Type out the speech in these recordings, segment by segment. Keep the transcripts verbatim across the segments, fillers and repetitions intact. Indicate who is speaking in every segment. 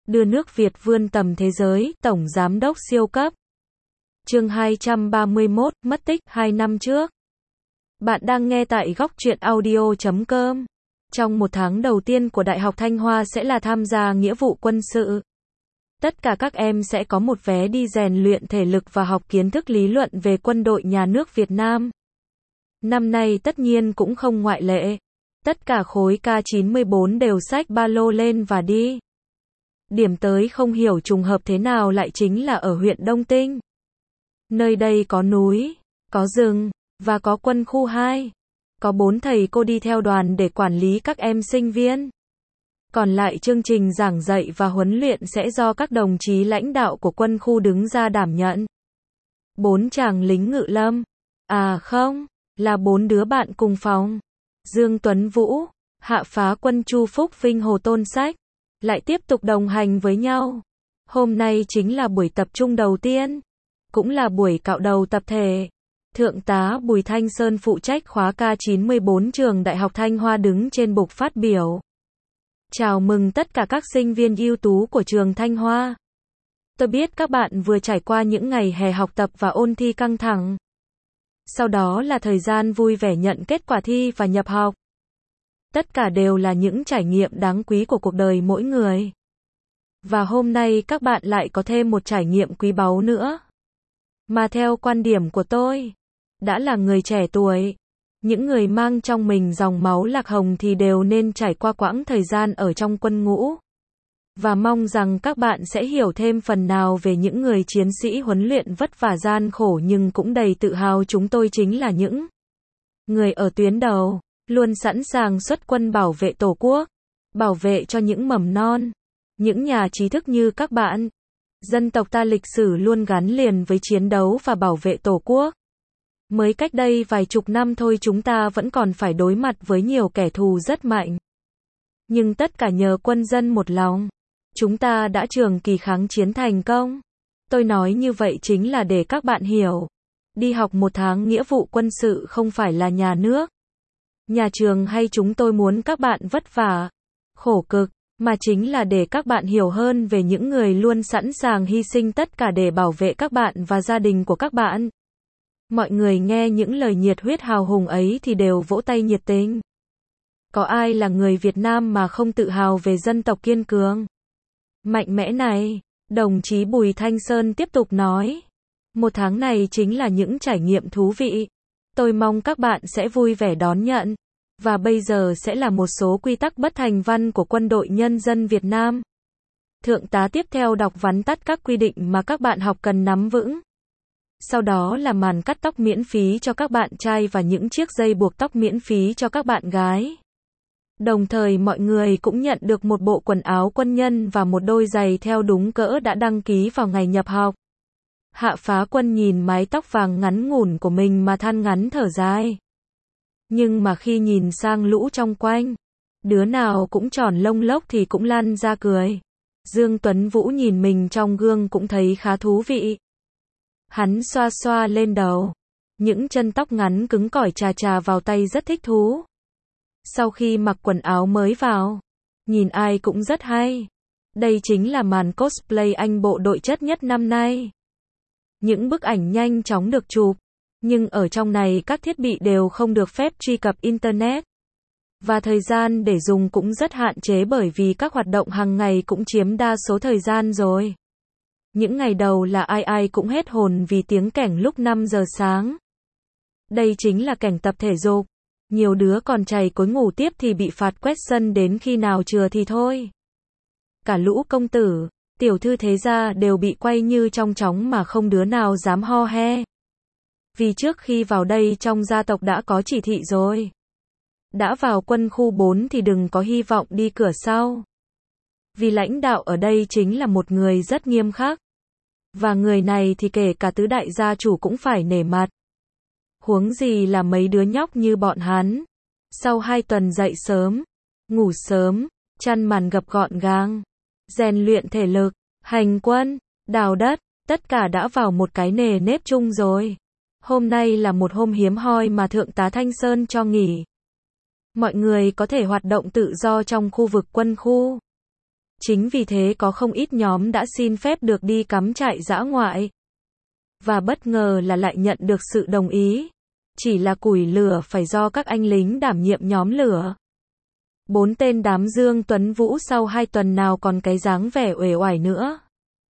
Speaker 1: đưa nước Việt vươn tầm thế giới, Tổng Giám đốc siêu cấp. Chương hai trăm ba mươi mốt, mất tích hai năm trước. Bạn đang nghe tại góc truyện audio chấm com. Trong một tháng đầu tiên của Đại học Thanh Hoa sẽ là tham gia nghĩa vụ quân sự. Tất cả các em sẽ có một vé đi rèn luyện thể lực và học kiến thức lý luận về quân đội nhà nước Việt Nam. Năm nay tất nhiên cũng không ngoại lệ. Tất cả khối K chín mươi bốn đều xách ba lô lên và đi. Điểm tới không hiểu trùng hợp thế nào lại chính là ở huyện Đông Tinh. Nơi đây có núi, có rừng, và có quân khu hai. Có bốn thầy cô đi theo đoàn để quản lý các em sinh viên. Còn lại chương trình giảng dạy và huấn luyện sẽ do các đồng chí lãnh đạo của quân khu đứng ra đảm nhận. Bốn chàng lính ngự lâm. À không, là bốn đứa bạn cùng phòng. Dương Tuấn Vũ, Hạ Phá Quân Chu Phúc Vinh Hồ Tôn Sách, lại tiếp tục đồng hành với nhau. Hôm nay chính là buổi tập trung đầu tiên, cũng là buổi cạo đầu tập thể. Thượng tá Bùi Thanh Sơn phụ trách khóa K chín mươi bốn trường Đại học Thanh Hoa đứng trên bục phát biểu. Chào mừng tất cả các sinh viên ưu tú của trường Thanh Hoa. Tôi biết các bạn vừa trải qua những ngày hè học tập và ôn thi căng thẳng. Sau đó là thời gian vui vẻ nhận kết quả thi và nhập học. Tất cả đều là những trải nghiệm đáng quý của cuộc đời mỗi người. Và hôm nay các bạn lại có thêm một trải nghiệm quý báu nữa. Mà theo quan điểm của tôi, đã là người trẻ tuổi, những người mang trong mình dòng máu lạc hồng thì đều nên trải qua quãng thời gian ở trong quân ngũ. Và mong rằng các bạn sẽ hiểu thêm phần nào về những người chiến sĩ huấn luyện vất vả gian khổ nhưng cũng đầy tự hào. Chúng tôi chính là những người ở tuyến đầu, luôn sẵn sàng xuất quân bảo vệ Tổ quốc, bảo vệ cho những mầm non, những nhà trí thức như các bạn. Dân tộc ta lịch sử luôn gắn liền với chiến đấu và bảo vệ Tổ quốc. Mới cách đây vài chục năm thôi chúng ta vẫn còn phải đối mặt với nhiều kẻ thù rất mạnh. Nhưng tất cả nhờ quân dân một lòng. Chúng ta đã trường kỳ kháng chiến thành công. Tôi nói như vậy chính là để các bạn hiểu. Đi học một tháng nghĩa vụ quân sự không phải là nhà nước, nhà trường hay chúng tôi muốn các bạn vất vả, khổ cực, mà chính là để các bạn hiểu hơn về những người luôn sẵn sàng hy sinh tất cả để bảo vệ các bạn và gia đình của các bạn. Mọi người nghe những lời nhiệt huyết hào hùng ấy thì đều vỗ tay nhiệt tình. Có ai là người Việt Nam mà không tự hào về dân tộc kiên cường, mạnh mẽ này? Đồng chí Bùi Thanh Sơn tiếp tục nói. Một tháng này chính là những trải nghiệm thú vị. Tôi mong các bạn sẽ vui vẻ đón nhận. Và bây giờ sẽ là một số quy tắc bất thành văn của Quân đội Nhân dân Việt Nam. Thượng tá tiếp theo đọc vắn tắt các quy định mà các bạn học cần nắm vững. Sau đó là màn cắt tóc miễn phí cho các bạn trai và những chiếc dây buộc tóc miễn phí cho các bạn gái. Đồng thời mọi người cũng nhận được một bộ quần áo quân nhân và một đôi giày theo đúng cỡ đã đăng ký vào ngày nhập học. Hạ Phá Quân nhìn mái tóc vàng ngắn ngủn của mình mà than ngắn thở dài. Nhưng mà khi nhìn sang lũ trong quanh, đứa nào cũng tròn lông lốc thì cũng lăn ra cười. Dương Tuấn Vũ nhìn mình trong gương cũng thấy khá thú vị. Hắn xoa xoa lên đầu. Những chân tóc ngắn cứng cỏi chà chà vào tay rất thích thú. Sau khi mặc quần áo mới vào, nhìn ai cũng rất hay. Đây chính là màn cosplay anh bộ đội chất nhất năm nay. Những bức ảnh nhanh chóng được chụp, nhưng ở trong này các thiết bị đều không được phép truy cập Internet. Và thời gian để dùng cũng rất hạn chế bởi vì các hoạt động hàng ngày cũng chiếm đa số thời gian rồi. Những ngày đầu là ai ai cũng hết hồn vì tiếng kẻng lúc năm giờ sáng. Đây chính là cảnh tập thể dục. Nhiều đứa còn chày cối ngủ tiếp thì bị phạt quét sân đến khi nào chừa thì thôi. Cả lũ công tử, tiểu thư thế gia đều bị quay như trong chóng mà không đứa nào dám ho he. Vì trước khi vào đây trong gia tộc đã có chỉ thị rồi. Đã vào quân khu bốn thì đừng có hy vọng đi cửa sau. Vì lãnh đạo ở đây chính là một người rất nghiêm khắc. Và người này thì kể cả tứ đại gia chủ cũng phải nể mặt. Huống gì là mấy đứa nhóc như bọn hắn. Sau hai tuần dậy sớm, ngủ sớm, chăn màn gập gọn gàng, rèn luyện thể lực, hành quân, đào đất, tất cả đã vào một cái nề nếp chung rồi. Hôm nay là một hôm hiếm hoi mà Thượng tá Thanh Sơn cho nghỉ. Mọi người có thể hoạt động tự do trong khu vực quân khu. Chính vì thế có không ít nhóm đã xin phép được đi cắm trại dã ngoại. Và bất ngờ là lại nhận được sự đồng ý. Chỉ là củi lửa phải do các anh lính đảm nhiệm nhóm lửa. Bốn tên đám Dương Tuấn Vũ sau hai tuần nào còn cái dáng vẻ uể oải nữa.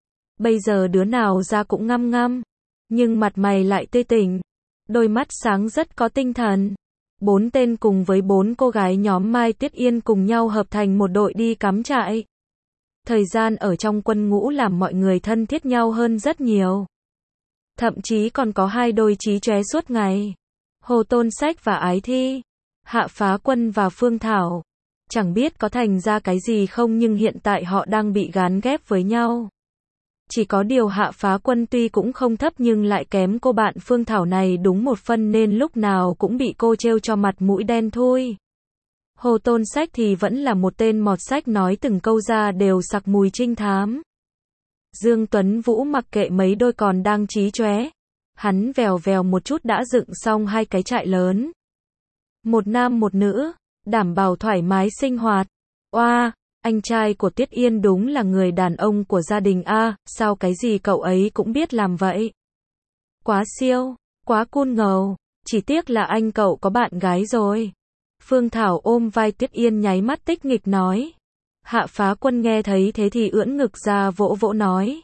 Speaker 1: Bây giờ đứa nào ra cũng ngăm ngăm. Nhưng mặt mày lại tươi tỉnh. Đôi mắt sáng rất có tinh thần. Bốn tên cùng với bốn cô gái nhóm Mai Tuyết Yên cùng nhau hợp thành một đội đi cắm trại. Thời gian ở trong quân ngũ làm mọi người thân thiết nhau hơn rất nhiều. Thậm chí còn có hai đôi chí chóe suốt ngày. Hồ Tôn Sách và Ái Thi. Hạ Phá Quân và Phương Thảo. Chẳng biết có thành ra cái gì không nhưng hiện tại họ đang bị gán ghép với nhau. Chỉ có điều Hạ Phá Quân tuy cũng không thấp nhưng lại kém cô bạn Phương Thảo này đúng một phân nên lúc nào cũng bị cô trêu cho mặt mũi đen thui. Hồ Tôn Sách thì vẫn là một tên mọt sách nói từng câu ra đều sặc mùi trinh thám. Dương Tuấn Vũ mặc kệ mấy đôi còn đang chí chóe. Hắn vèo vèo một chút đã dựng xong hai cái trại lớn. Một nam một nữ, đảm bảo thoải mái sinh hoạt. Oa, anh trai của Tuyết Yên đúng là người đàn ông của gia đình a, sao cái gì cậu ấy cũng biết làm vậy. Quá siêu, quá cool ngầu, chỉ tiếc là anh cậu có bạn gái rồi. Phương Thảo ôm vai Tuyết Yên nháy mắt tích nghịch nói. Hạ Phá Quân nghe thấy thế thì ưỡn ngực ra vỗ vỗ nói.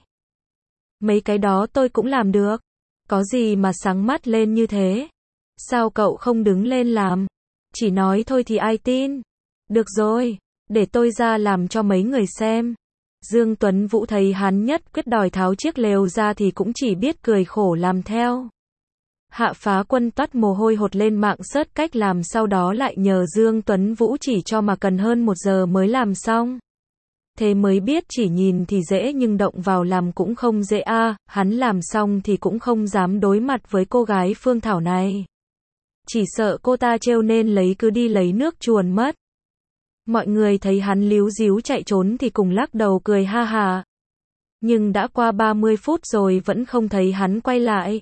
Speaker 1: Mấy cái đó tôi cũng làm được. Có gì mà sáng mắt lên như thế? Sao cậu không đứng lên làm? Chỉ nói thôi thì ai tin? Được rồi, để tôi ra làm cho mấy người xem. Dương Tuấn Vũ thấy hắn nhất quyết đòi tháo chiếc lều ra thì cũng chỉ biết cười khổ làm theo. Hạ Phá Quân toát mồ hôi hột lên mạng search cách làm sau đó lại nhờ Dương Tuấn Vũ chỉ cho mà cần hơn một giờ mới làm xong. Thế mới biết chỉ nhìn thì dễ nhưng động vào làm cũng không dễ a, à, hắn làm xong thì cũng không dám đối mặt với cô gái Phương Thảo này. Chỉ sợ cô ta trêu nên lấy cứ đi lấy nước chuồn mất. Mọi người thấy hắn líu díu chạy trốn thì cùng lắc đầu cười ha ha. Nhưng đã qua ba mươi phút rồi vẫn không thấy hắn quay lại.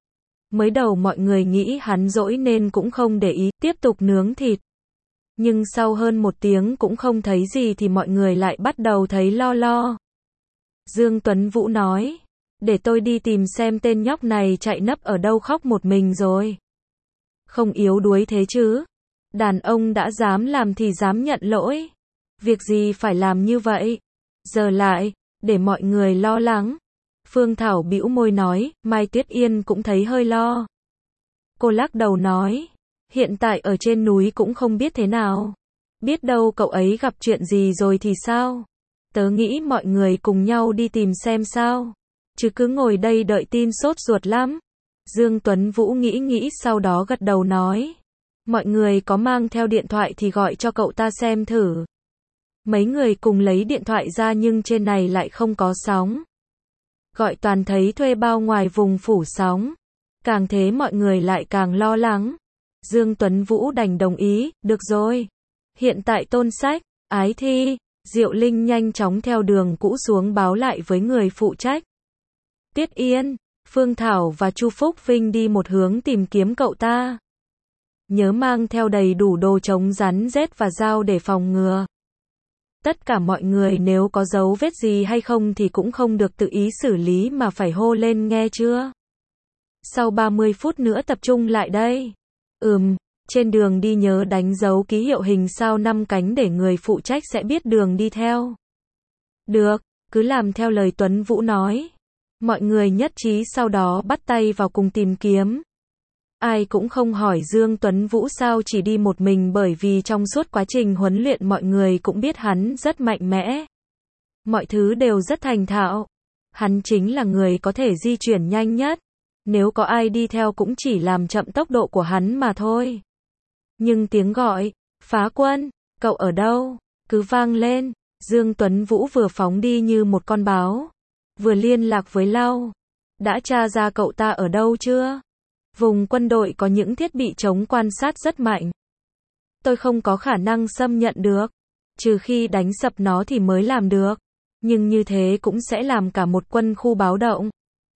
Speaker 1: Mới đầu mọi người nghĩ hắn dỗi nên cũng không để ý, tiếp tục nướng thịt. Nhưng sau hơn một tiếng cũng không thấy gì thì mọi người lại bắt đầu thấy lo lo. Dương Tuấn Vũ nói, để tôi đi tìm xem tên nhóc này chạy nấp ở đâu khóc một mình rồi. Không yếu đuối thế chứ. Đàn ông đã dám làm thì dám nhận lỗi. Việc gì phải làm như vậy? Giờ lại, để mọi người lo lắng. Phương Thảo bĩu môi nói, Mai Tuyết Yên cũng thấy hơi lo. Cô lắc đầu nói, hiện tại ở trên núi cũng không biết thế nào. Biết đâu cậu ấy gặp chuyện gì rồi thì sao? Tớ nghĩ mọi người cùng nhau đi tìm xem sao. Chứ cứ ngồi đây đợi tin sốt ruột lắm. Dương Tuấn Vũ nghĩ nghĩ sau đó gật đầu nói. Mọi người có mang theo điện thoại thì gọi cho cậu ta xem thử. Mấy người cùng lấy điện thoại ra nhưng trên này lại không có sóng. Gọi toàn thấy thuê bao ngoài vùng phủ sóng. Càng thế mọi người lại càng lo lắng. Dương Tuấn Vũ đành đồng ý, được rồi. Hiện tại Tôn Sách, Ái Thi, Diệu Linh nhanh chóng theo đường cũ xuống báo lại với người phụ trách. Tuyết Yên, Phương Thảo và Chu Phúc Vinh đi một hướng tìm kiếm cậu ta. Nhớ mang theo đầy đủ đồ chống rắn rết và dao để phòng ngừa. Tất cả mọi người nếu có dấu vết gì hay không thì cũng không được tự ý xử lý mà phải hô lên nghe chưa? Sau ba mươi phút nữa tập trung lại đây. Ừm, trên đường đi nhớ đánh dấu ký hiệu hình sao năm cánh để người phụ trách sẽ biết đường đi theo. Được, cứ làm theo lời Tuấn Vũ nói. Mọi người nhất trí sau đó bắt tay vào cùng tìm kiếm. Ai cũng không hỏi Dương Tuấn Vũ sao chỉ đi một mình bởi vì trong suốt quá trình huấn luyện mọi người cũng biết hắn rất mạnh mẽ. Mọi thứ đều rất thành thạo. Hắn chính là người có thể di chuyển nhanh nhất. Nếu có ai đi theo cũng chỉ làm chậm tốc độ của hắn mà thôi. Nhưng tiếng gọi, Phá Quân, cậu ở đâu? Cứ vang lên. Dương Tuấn Vũ vừa phóng đi như một con báo. Vừa liên lạc với Lau. Đã tra ra cậu ta ở đâu chưa? Vùng quân đội có những thiết bị chống quan sát rất mạnh. Tôi không có khả năng xâm nhận được. Trừ khi đánh sập nó thì mới làm được. Nhưng như thế cũng sẽ làm cả một quân khu báo động.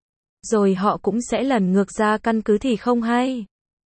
Speaker 1: Rồi họ cũng sẽ lần ngược ra căn cứ thì không hay.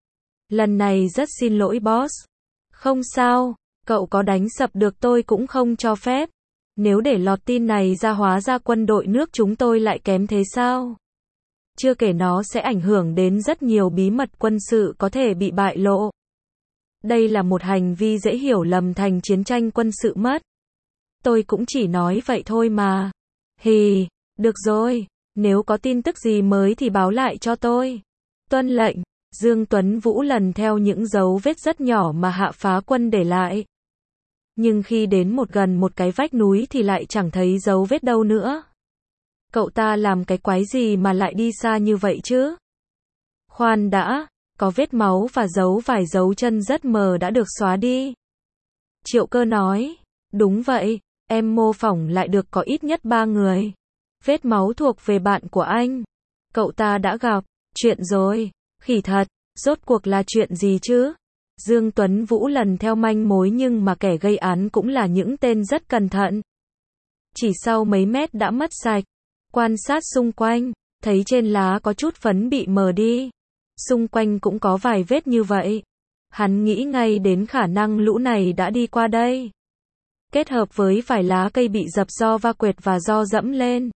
Speaker 1: Lần này rất xin lỗi boss. Không sao, cậu có đánh sập được tôi cũng không cho phép. Nếu để lọt tin này ra hóa ra quân đội nước chúng tôi lại kém thế sao? Chưa kể nó sẽ ảnh hưởng đến rất nhiều bí mật quân sự có thể bị bại lộ. Đây là một hành vi dễ hiểu lầm thành chiến tranh quân sự mất. Tôi cũng chỉ nói vậy thôi mà. Hì, được rồi, nếu có tin tức gì mới thì báo lại cho tôi. Tuân lệnh, Dương Tuấn Vũ lần theo những dấu vết rất nhỏ mà Hạ Phá Quân để lại. Nhưng khi đến một gần một cái vách núi thì lại chẳng thấy dấu vết đâu nữa. Cậu ta làm cái quái gì mà lại đi xa như vậy chứ? Khoan đã, có vết máu và dấu vài dấu chân rất mờ đã được xóa đi. Triệu Cơ nói, đúng vậy, em mô phỏng lại được có ít nhất ba người. Vết máu thuộc về bạn của anh. Cậu ta đã gặp, chuyện rồi, khỉ thật, rốt cuộc là chuyện gì chứ? Dương Tuấn Vũ lần theo manh mối nhưng mà kẻ gây án cũng là những tên rất cẩn thận. Chỉ sau mấy mét đã mất sạch. Quan sát xung quanh, thấy trên lá có chút phấn bị mờ đi. Xung quanh cũng có vài vết như vậy. Hắn nghĩ ngay đến khả năng lũ này đã đi qua đây. Kết hợp với vài lá cây bị dập do va quệt và do dẫm lên.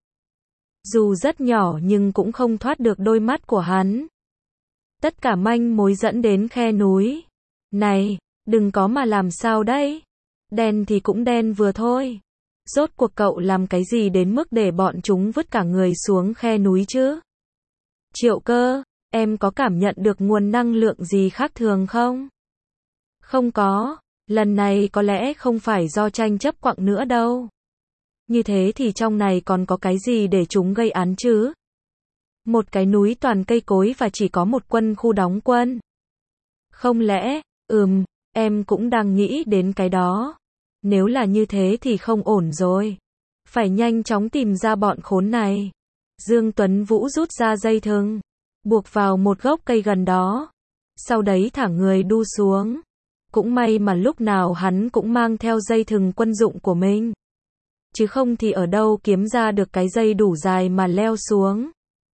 Speaker 1: Dù rất nhỏ nhưng cũng không thoát được đôi mắt của hắn. Tất cả manh mối dẫn đến khe núi. Này, đừng có mà làm sao đấy. Đen thì cũng đen vừa thôi. Rốt cuộc cậu làm cái gì đến mức để bọn chúng vứt cả người xuống khe núi chứ? Triệu Cơ, em có cảm nhận được nguồn năng lượng gì khác thường không? Không có, lần này có lẽ không phải do tranh chấp quặng nữa đâu. Như thế thì trong này còn có cái gì để chúng gây án chứ? Một cái núi toàn cây cối và chỉ có một quân khu đóng quân. Không lẽ, ừm, em cũng đang nghĩ đến cái đó. Nếu là như thế thì không ổn rồi. Phải nhanh chóng tìm ra bọn khốn này. Dương Tuấn Vũ rút ra dây thừng, buộc vào một gốc cây gần đó. Sau đấy thả người đu xuống. Cũng may mà lúc nào hắn cũng mang theo dây thừng quân dụng của mình. Chứ không thì ở đâu kiếm ra được cái dây đủ dài mà leo xuống.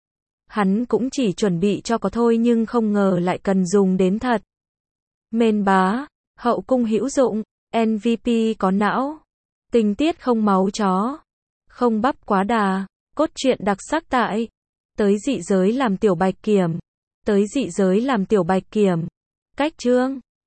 Speaker 1: Hắn cũng chỉ chuẩn bị cho có thôi nhưng không ngờ lại cần dùng đến thật. Mên bá, hậu cung hữu dụng, en vê pê có não, tình tiết không máu chó, không bắp quá đà, cốt truyện đặc sắc tại Tới Dị Giới làm Tiểu Bạch Kiểm. Tới Dị Giới làm Tiểu Bạch Kiểm. Cách chương